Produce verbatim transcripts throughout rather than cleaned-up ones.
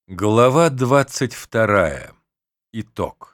Глава двадцать вторая. Итог.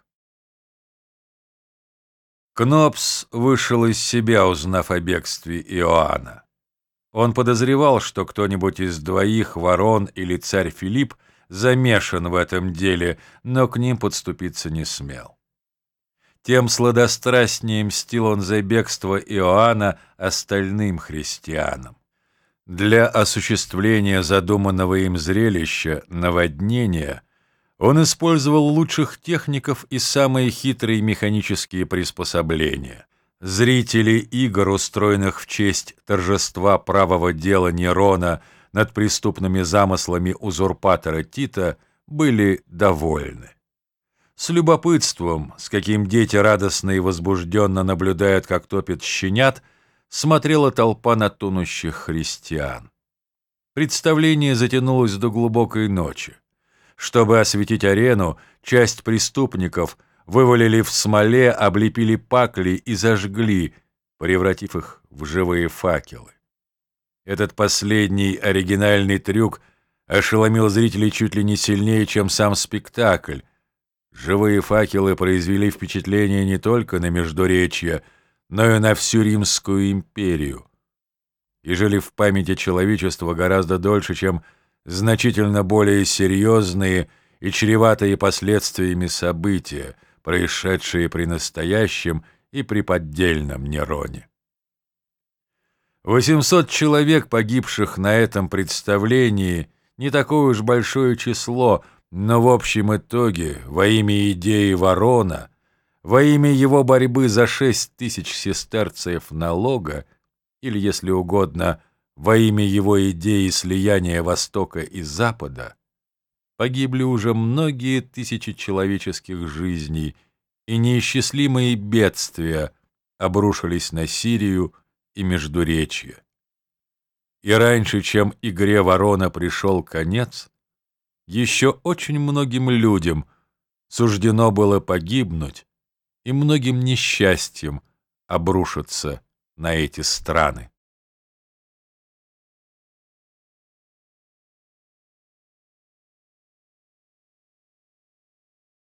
Кнопс вышел из себя, узнав о бегстве Иоанна. Он подозревал, что кто-нибудь из двоих, Ворон или царь Филипп, замешан в этом деле, но к ним подступиться не смел. Тем сладострастнее мстил он за бегство Иоанна остальным христианам. Для осуществления задуманного им зрелища, наводнения, он использовал лучших техников и самые хитрые механические приспособления. Зрители игр, устроенных в честь торжества правого дела Нерона над преступными замыслами узурпатора Тита, были довольны. С любопытством, с каким дети радостно и возбужденно наблюдают, как топят щенят, смотрела толпа на тонущих христиан. Представление затянулось до глубокой ночи. Чтобы осветить арену, часть преступников вывалили в смоле, облепили пакли и зажгли, превратив их в живые факелы. Этот последний оригинальный трюк ошеломил зрителей чуть ли не сильнее, чем сам спектакль. Живые факелы произвели впечатление не только на Междуречье, но и на всю Римскую империю, и жили в памяти человечества гораздо дольше, чем значительно более серьезные и чреватые последствиями события, происшедшие при настоящем и при поддельном Нероне. восемьсот человек, погибших на этом представлении, не такое уж большое число, но в общем итоге во имя идеи Ворона, во имя его борьбы за шесть тысяч сестерцев налога, или, если угодно, во имя его идеи слияния Востока и Запада, погибли уже многие тысячи человеческих жизней, и неисчислимые бедствия обрушились на Сирию и Междуречье. И раньше, чем игре Ворона пришел конец, еще очень многим людям суждено было погибнуть, и многим несчастьем обрушиться на эти страны.